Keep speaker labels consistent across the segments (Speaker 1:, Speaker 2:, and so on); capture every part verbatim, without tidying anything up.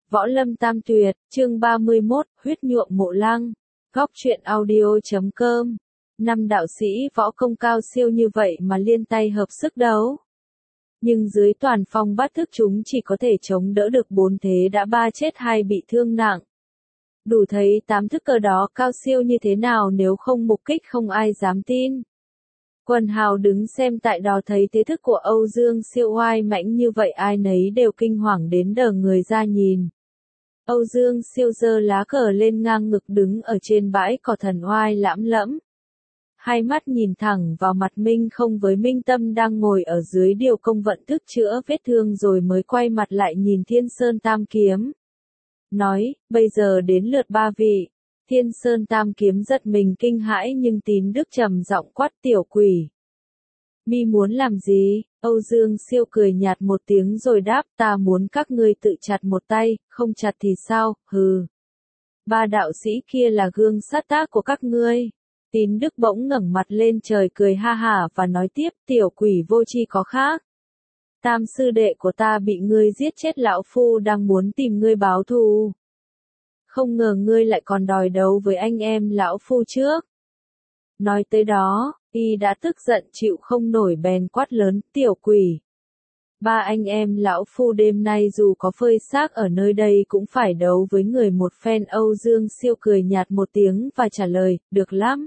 Speaker 1: Võ Lâm Tam Tuyệt, chương ba mươi mốt, huyết nhuộm mộ lăng. Góc truyện audio chấm com. Năm đạo sĩ võ công cao siêu như vậy mà liên tay hợp sức đấu. Nhưng dưới toàn phong bát thức chúng chỉ có thể chống đỡ được bốn thế đã ba chết hai bị thương nặng. Đủ thấy tám thức cơ đó cao siêu như thế nào, nếu không mục kích không ai dám tin. Quần hào đứng xem tại đó thấy thế thức của Âu Dương Siêu oai mãnh như vậy, ai nấy đều kinh hoàng đến đờ người ra nhìn. Âu Dương Siêu giơ lá cờ lên ngang ngực đứng ở trên bãi cỏ thần oai lãm lẫm. Hai mắt nhìn thẳng vào mặt Minh Không với Minh Tâm đang ngồi ở dưới điều công vận thức chữa vết thương, rồi mới quay mặt lại nhìn Thiên Sơn Tam Kiếm. Nói, bây giờ đến lượt ba vị. Thiên Sơn Tam Kiếm giật mình kinh hãi, nhưng Tín Đức trầm giọng quát: tiểu quỷ, mi muốn làm gì? Âu Dương Siêu cười nhạt một tiếng rồi đáp: ta muốn các ngươi tự chặt một tay, không chặt thì sao, hừ. Ba đạo sĩ kia là gương sát tác của các ngươi. Tín Đức bỗng ngẩng mặt lên trời cười ha hả và nói tiếp: tiểu quỷ vô tri có khác. Tam sư đệ của ta bị ngươi giết chết, lão phu đang muốn tìm ngươi báo thù. Không ngờ ngươi lại còn đòi đấu với anh em lão phu trước. Nói tới đó, y đã tức giận chịu không nổi bèn quát lớn: tiểu quỷ, ba anh em lão phu đêm nay dù có phơi xác ở nơi đây cũng phải đấu với người một phen. Âu Dương Siêu cười nhạt một tiếng và trả lời: được lắm.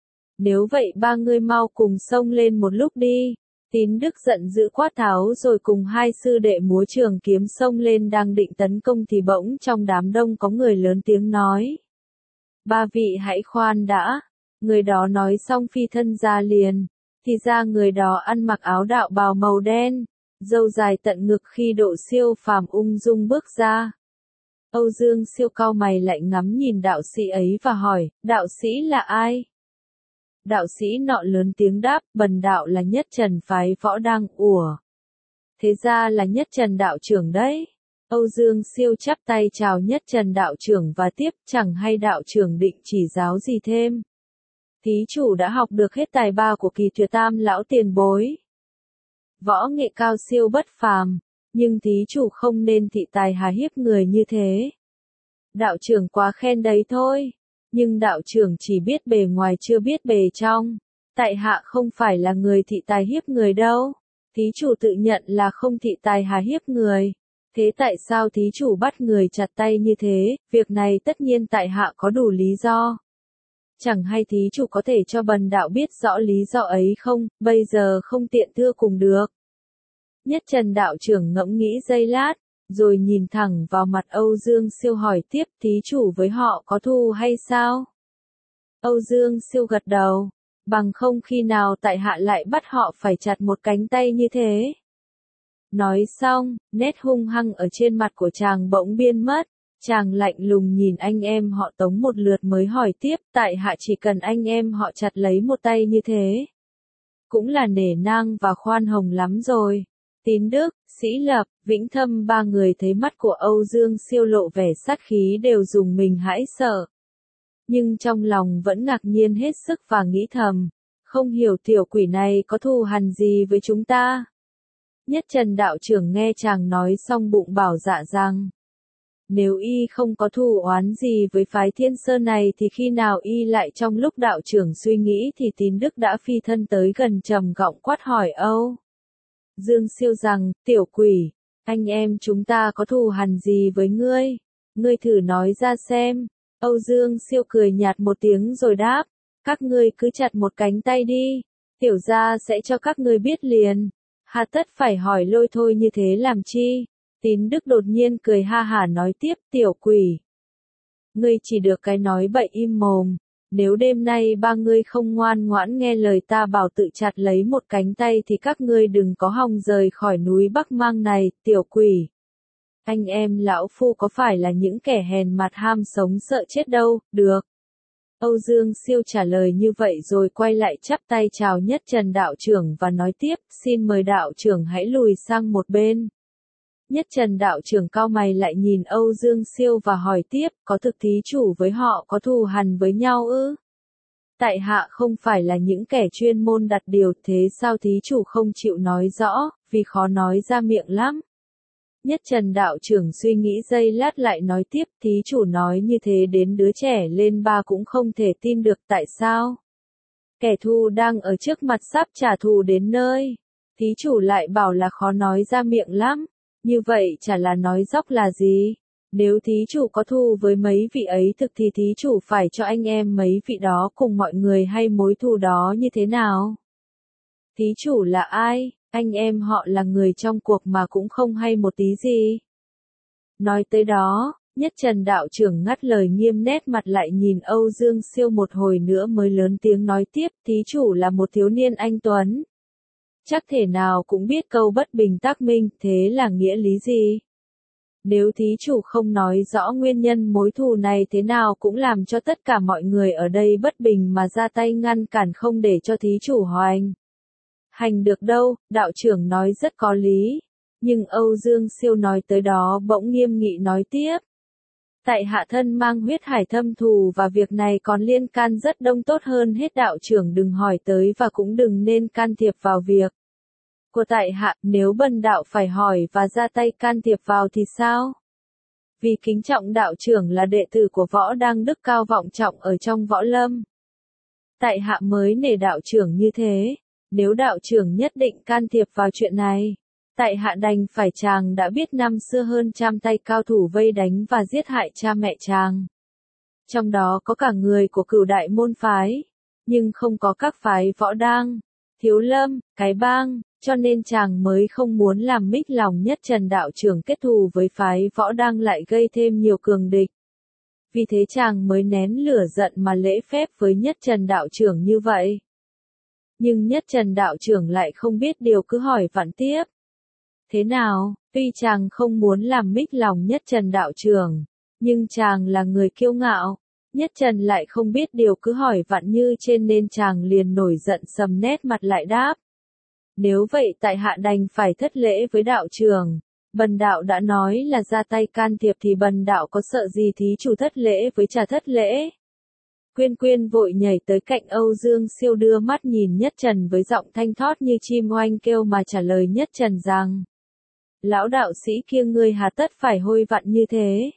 Speaker 1: Nếu vậy ba ngươi mau cùng xông lên một lúc đi. Tín Đức giận dữ quát tháo rồi cùng hai sư đệ múa trường kiếm xông lên, đang định tấn công thì bỗng trong đám đông có người lớn tiếng nói: ba vị hãy khoan đã. Người đó nói xong phi thân ra liền. Thì ra người đó ăn mặc áo đạo bào màu đen, râu dài tận ngực, khi Độ Siêu phàm ung dung bước ra. Âu Dương Siêu cau mày lại ngắm nhìn đạo sĩ ấy và hỏi: đạo sĩ là ai? Đạo sĩ nọ lớn tiếng đáp: bần đạo là Nhất Trần phái võ đang. Ủa, thế ra là Nhất Trần đạo trưởng đấy. Âu Dương Siêu chắp tay chào Nhất Trần đạo trưởng và tiếp: chẳng hay đạo trưởng định chỉ giáo gì thêm? Thí chủ đã học được hết tài ba của Kỳ Tuyệt Tam lão tiền bối. Võ nghệ cao siêu bất phàm, nhưng thí chủ không nên thị tài hà hiếp người như thế. Đạo trưởng quá khen đấy thôi, nhưng đạo trưởng chỉ biết bề ngoài chưa biết bề trong. Tại hạ không phải là người thị tài hiếp người đâu. Thí chủ tự nhận là không thị tài hà hiếp người. Thế tại sao thí chủ bắt người chặt tay như thế? Việc này tất nhiên tại hạ có đủ lý do. Chẳng hay thí chủ có thể cho bần đạo biết rõ lý do ấy không? Bây giờ không tiện thưa cùng được. Nhất Trần đạo trưởng ngẫm nghĩ giây lát, rồi nhìn thẳng vào mặt Âu Dương Siêu hỏi tiếp: thí chủ với họ có thù hay sao? Âu Dương Siêu gật đầu: bằng không khi nào tại hạ lại bắt họ phải chặt một cánh tay như thế. Nói xong, nét hung hăng ở trên mặt của chàng bỗng biến mất. Chàng lạnh lùng nhìn anh em họ Tống một lượt mới hỏi tiếp: tại hạ chỉ cần anh em họ chặt lấy một tay như thế, cũng là nể nang và khoan hồng lắm rồi. Tín Đức, Sĩ Lập, Vĩnh Thâm ba người thấy mắt của Âu Dương Siêu lộ vẻ sát khí đều rùng mình hãi sợ. Nhưng trong lòng vẫn ngạc nhiên hết sức và nghĩ thầm: không hiểu tiểu quỷ này có thù hằn gì với chúng ta. Nhất Trần đạo trưởng nghe chàng nói xong bụng bảo dạ rằng: nếu y không có thù oán gì với phái Thiên Sơn này thì khi nào y lại? Trong lúc đạo trưởng suy nghĩ thì Tín Đức đã phi thân tới gần, trầm giọng quát hỏi Âu Dương Siêu rằng: tiểu quỷ, anh em chúng ta có thù hằn gì với ngươi? Ngươi thử nói ra xem. Âu Dương Siêu cười nhạt một tiếng rồi đáp: các ngươi cứ chặt một cánh tay đi, tiểu gia sẽ cho các ngươi biết liền. Hà tất phải hỏi lôi thôi như thế làm chi? Tín Đức đột nhiên cười ha hả nói tiếp: tiểu quỷ, ngươi chỉ được cái nói bậy im mồm. Nếu đêm nay ba ngươi không ngoan ngoãn nghe lời ta bảo tự chặt lấy một cánh tay thì các ngươi đừng có hòng rời khỏi núi Bắc Mang này. Tiểu quỷ, anh em lão phu có phải là những kẻ hèn mặt ham sống sợ chết đâu. Được. Âu Dương Siêu trả lời như vậy rồi quay lại chắp tay chào Nhất Trần đạo trưởng và nói tiếp: xin mời đạo trưởng hãy lùi sang một bên. Nhất Trần đạo trưởng cau mày lại nhìn Âu Dương Siêu và hỏi tiếp: có thực thí chủ với họ có thù hằn với nhau ư? Tại hạ không phải là những kẻ chuyên môn đặt điều, thế sao thí chủ không chịu nói rõ, vì khó nói ra miệng lắm. Nhất Trần đạo trưởng suy nghĩ giây lát lại nói tiếp, thí chủ nói như thế đến đứa trẻ lên ba cũng không thể tin được, tại sao? Kẻ thù đang ở trước mặt sắp trả thù đến nơi. Thí chủ lại bảo là khó nói ra miệng lắm. Như vậy chả là nói dóc là gì? Nếu thí chủ có thù với mấy vị ấy thực thì thí chủ phải cho anh em mấy vị đó cùng mọi người hay mối thù đó như thế nào? Thí chủ là ai? Anh em họ là người trong cuộc mà cũng không hay một tí gì. Nói tới đó, Nhất Trần đạo trưởng ngắt lời nghiêm nét mặt lại nhìn Âu Dương Siêu một hồi nữa mới lớn tiếng nói tiếp, thí chủ là một thiếu niên anh tuấn. Chắc thể nào cũng biết câu bất bình tác minh, thế là nghĩa lý gì? Nếu thí chủ không nói rõ nguyên nhân mối thù này thế nào cũng làm cho tất cả mọi người ở đây bất bình mà ra tay ngăn cản không để cho thí chủ hoành hành được đâu, đạo trưởng nói rất có lý. Nhưng Âu Dương Siêu nói tới đó bỗng nghiêm nghị nói tiếp. Tại hạ thân mang huyết hải thâm thù và việc này còn liên can rất đông, tốt hơn hết đạo trưởng đừng hỏi tới và cũng đừng nên can thiệp vào việc của tại hạ, nếu bần đạo phải hỏi và ra tay can thiệp vào thì sao? Vì kính trọng đạo trưởng là đệ tử của võ đang đức cao vọng trọng ở trong võ lâm. Tại hạ mới nể đạo trưởng như thế, nếu đạo trưởng nhất định can thiệp vào chuyện này, tại hạ đành phải chàng đã biết năm xưa hơn trăm tay cao thủ vây đánh và giết hại cha mẹ chàng. Trong đó có cả người của cửu đại môn phái, nhưng không có các phái võ đang, thiếu lâm, cái bang, cho nên chàng mới không muốn làm mích lòng Nhất Trần đạo trưởng kết thù với phái võ đang lại gây thêm nhiều cường địch. Vì thế chàng mới nén lửa giận mà lễ phép với Nhất Trần đạo trưởng như vậy. Nhưng Nhất Trần đạo trưởng lại không biết điều cứ hỏi vặn tiếp. Thế nào, tuy chàng không muốn làm mích lòng Nhất Trần đạo trưởng, nhưng chàng là người kiêu ngạo. Nhất Trần lại không biết điều cứ hỏi vặn như trên nên chàng liền nổi giận sầm nét mặt lại đáp. Nếu vậy tại hạ đành phải thất lễ với đạo trưởng. Bần đạo đã nói là ra tay can thiệp thì bần đạo có sợ gì thí chủ thất lễ với trà thất lễ. Quyên Quyên vội nhảy tới cạnh Âu Dương Siêu đưa mắt nhìn Nhất Trần với giọng thanh thót như chim oanh kêu mà trả lời Nhất Trần rằng. Lão đạo sĩ kia ngươi hà tất phải hôi vặn như thế.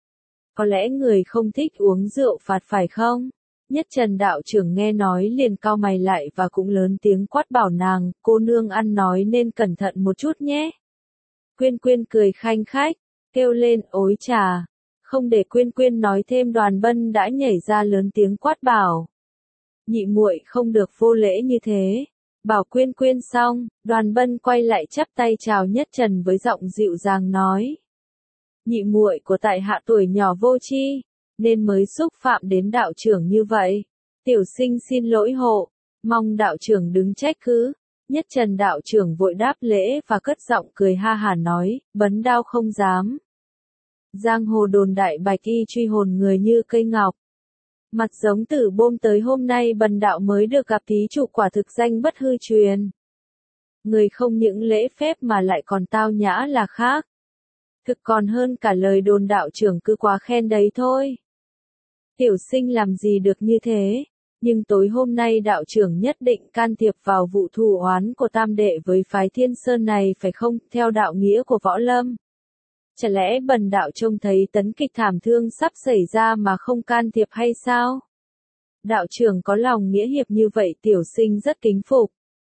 Speaker 1: Có lẽ người không thích uống rượu phạt phải không? Nhất Trần đạo trưởng nghe nói liền cau mày lại và cũng lớn tiếng quát bảo nàng, cô nương ăn nói nên cẩn thận một chút nhé. Quyên Quyên cười khanh khách, kêu lên ối trà. Không để Quyên Quyên nói thêm Đoàn Bân đã nhảy ra lớn tiếng quát bảo. Nhị muội không được vô lễ như thế. Bảo Quyên Quyên xong, Đoàn Bân quay lại chắp tay chào Nhất Trần với giọng dịu dàng nói. Nhị muội của tại hạ tuổi nhỏ vô tri, nên mới xúc phạm đến đạo trưởng như vậy. Tiểu sinh xin lỗi hộ, mong đạo trưởng đứng trách cứ. Nhất Trần đạo trưởng vội đáp lễ và cất giọng cười ha hả nói, bấn đao không dám. Giang hồ đồn đại bạch y truy hồn người như cây ngọc. Mặt giống tử bôm tới hôm nay bần đạo mới được gặp thí chủ quả thực danh bất hư truyền. Người không những lễ phép mà lại còn tao nhã là khác. Thực còn hơn cả lời đồn đạo trưởng cứ quá khen đấy thôi. Tiểu sinh làm gì được như thế, nhưng tối hôm nay đạo trưởng nhất định can thiệp vào vụ thù oán của tam đệ với phái Thiên Sơn này phải không, theo đạo nghĩa của võ lâm. Chả lẽ bần đạo trông thấy tấn kịch thảm thương sắp xảy ra mà không can thiệp hay sao? Đạo trưởng có lòng nghĩa hiệp như vậy tiểu sinh rất kính phục.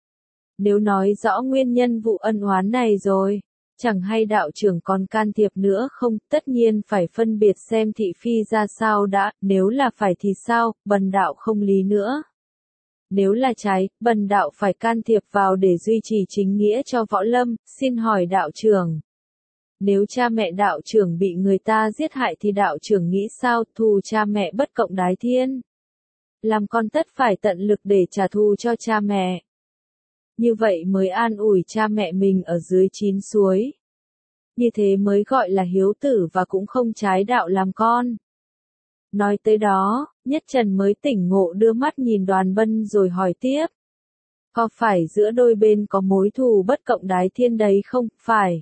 Speaker 1: Nếu nói rõ nguyên nhân vụ ân oán này rồi, chẳng hay đạo trưởng còn can thiệp nữa không, tất nhiên phải phân biệt xem thị phi ra sao đã, nếu là phải thì sao, bần đạo không lý nữa. Nếu là trái, bần đạo phải can thiệp vào để duy trì chính nghĩa cho võ lâm, xin hỏi đạo trưởng. Nếu cha mẹ đạo trưởng bị người ta giết hại thì đạo trưởng nghĩ sao, thù cha mẹ bất cộng đái thiên. Làm con tất phải tận lực để trả thù cho cha mẹ. Như vậy mới an ủi cha mẹ mình ở dưới chín suối. Như thế mới gọi là hiếu tử và cũng không trái đạo làm con. Nói tới đó, Nhất Trần mới tỉnh ngộ đưa mắt nhìn Đoàn Bân rồi hỏi tiếp. Có phải giữa đôi bên có mối thù bất cộng đái thiên đấy không? Phải.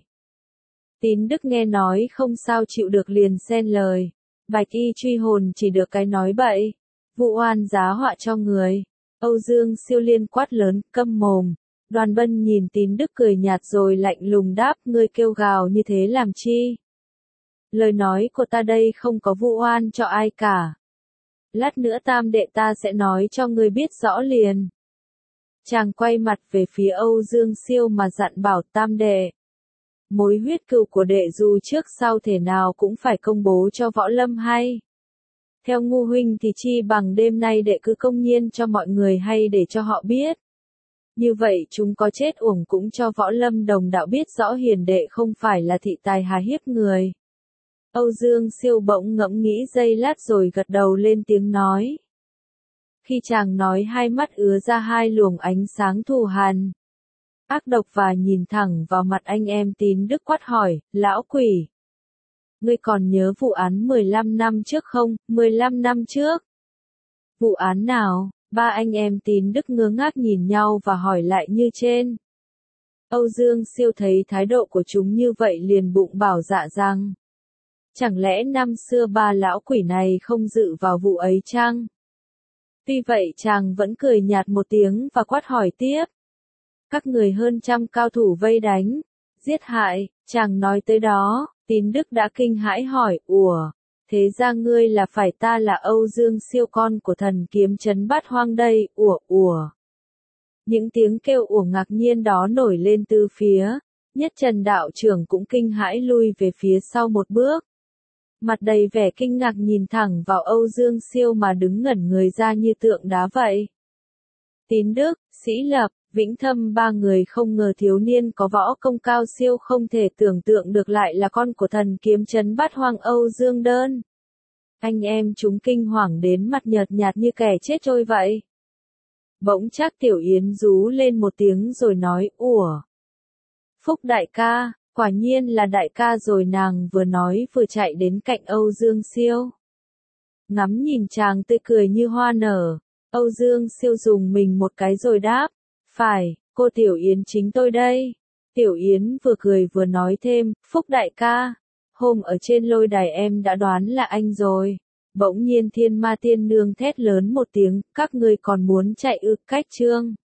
Speaker 1: Tín Đức nghe nói không sao chịu được liền xen lời. Bạch y truy hồn chỉ được cái nói bậy. Vụ oan giá họa cho người. Âu Dương Siêu liên quát lớn, câm mồm. Đoàn Bân nhìn Tín Đức cười nhạt rồi lạnh lùng đáp, ngươi kêu gào như thế làm chi? Lời nói của ta đây không có vu oan cho ai cả. Lát nữa tam đệ ta sẽ nói cho ngươi biết rõ liền. Chàng quay mặt về phía Âu Dương Siêu mà dặn bảo, tam đệ. Mối huyết cừu của đệ dù trước sau thể nào cũng phải công bố cho Võ Lâm hay. Theo Ngu huynh thì chi bằng đêm nay đệ cứ công nhiên cho mọi người hay để cho họ biết. Như vậy chúng có chết uổng cũng cho Võ Lâm đồng đạo biết rõ hiền đệ không phải là thị tài hà hiếp người. Âu Dương Siêu bỗng ngẫm nghĩ giây lát rồi gật đầu lên tiếng nói. Khi chàng nói hai mắt ứa ra hai luồng ánh sáng thù hằn, ác độc và nhìn thẳng vào mặt anh em Tín Đức quát hỏi, lão quỷ. Ngươi còn nhớ vụ án mười lăm năm trước không, mười lăm năm trước? Vụ án nào? Ba anh em Tín Đức ngơ ngác nhìn nhau và hỏi lại như trên. Âu Dương Siêu thấy thái độ của chúng như vậy liền bụng bảo dạ rằng. Chẳng lẽ năm xưa ba lão quỷ này không dự vào vụ ấy chăng? Tuy vậy chàng vẫn cười nhạt một tiếng và quát hỏi tiếp. Các người hơn trăm cao thủ vây đánh, giết hại, chàng nói tới đó, Tín Đức đã kinh hãi hỏi, ủa, thế ra ngươi là phải ta là Âu Dương Siêu con của thần kiếm trấn Bát Hoang đây, ủa ủa. Những tiếng kêu ủa ngạc nhiên đó nổi lên từ phía, Nhất Trần đạo trưởng cũng kinh hãi lui về phía sau một bước. Mặt đầy vẻ kinh ngạc nhìn thẳng vào Âu Dương Siêu mà đứng ngẩn người ra như tượng đá vậy. Tín Đức, Sĩ Lập, Vĩnh Thâm ba người không ngờ thiếu niên có võ công cao siêu không thể tưởng tượng được lại là con của thần kiếm trấn Bát Hoang Âu Dương Đơn. Anh em chúng kinh hoàng đến mặt nhợt nhạt như kẻ chết trôi vậy. Bỗng Trác Tiểu Yến rú lên một tiếng rồi nói, ủa. Phúc đại ca, quả nhiên là đại ca rồi, nàng vừa nói vừa chạy đến cạnh Âu Dương Siêu. Ngắm nhìn chàng tươi cười như hoa nở, Âu Dương Siêu dùng mình một cái rồi đáp, phải, cô Tiểu Yến chính tôi đây. Tiểu Yến vừa cười vừa nói thêm, Phúc đại ca, hôm ở trên lôi đài em đã đoán là anh rồi. Bỗng nhiên Thiên Ma Tiên Nương thét lớn một tiếng, các ngươi còn muốn chạy ư, cách trương.